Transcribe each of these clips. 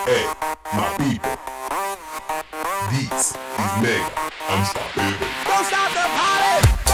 Hey, my people, this is Mega Unstoppable. Don't stop the party.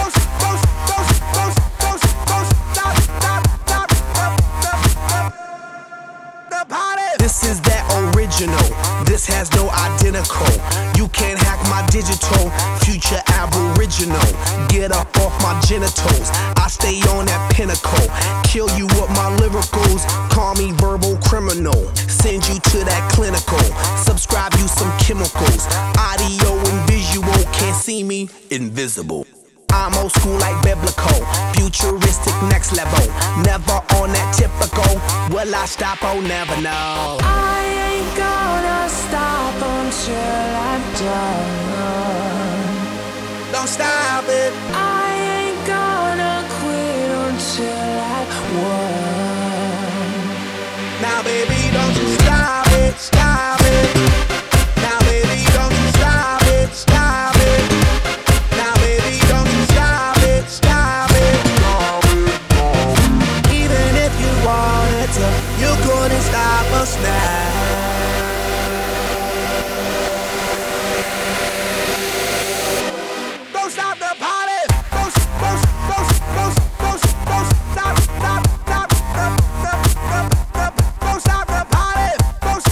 Don't stop the party. This is that original. This has no identical. You can't hack my digital. Future aboriginal. Get up off my genitals. I stay on that pinnacle. Kill you with my lyricals. Call me verbal criminal. Send you to that clinical. Subscribe you some chemicals. Audio and visual. Can't see me, invisible. I'm old school like biblical. Futuristic next level. Never on that typical. Will I stop? Oh, never know. I ain't gonna stop until I'm done. Don't stop it. I ain't gonna quit until I won. Now, baby, don't you stop it. Stop it. Now, baby, don't you stop it. Stop it. Now, baby, don't you stop it. Stop it. Even if you wanted to, you couldn't stop us now. Don't stop the party. Don't stop. Don't stop the party. Don't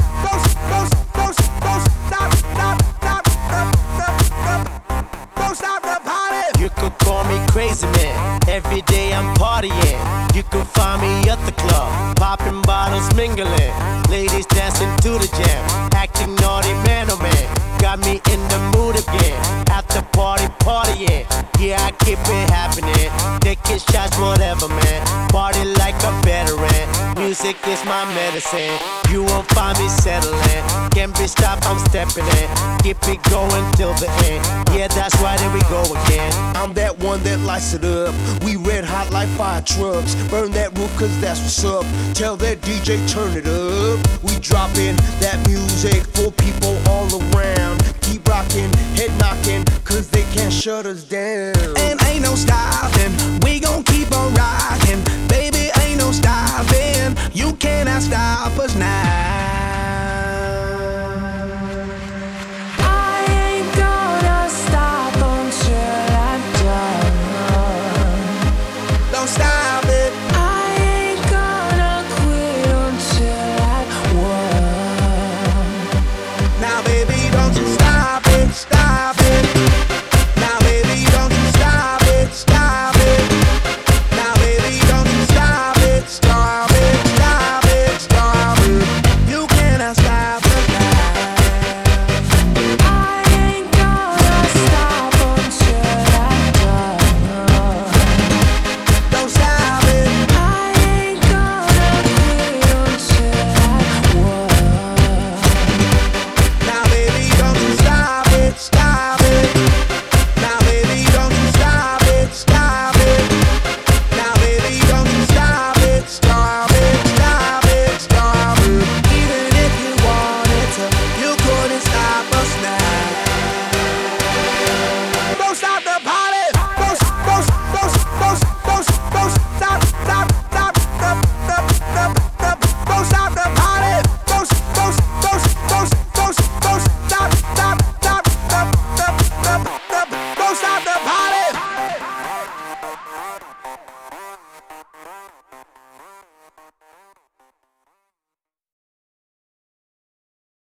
stop the party. You could call me crazy man. Every day I'm partying. You can find me at the club, popping bottles, mingling. Ladies dancing to the jam, acting naughty man, oh man. Got me in the mood again. After party, partying. Yeah, I keep it happening. Taking shots, whatever, man. Party like a veteran. Music is my medicine. You won't find me settling. Can't be stopped, I'm stepping in. Keep it going till the end. Yeah, that's right, there we go again. I'm that one that lights it up. We red hot like fire trucks. Burn that roof cause that's what's up. Tell that DJ turn it up. We dropping that music for people all around. Keep rocking, head knocking, cause they can't shut us down. And ain't no stopping, we gon' keep on rocking. Baby, ain't no stopping, you cannot stop us now.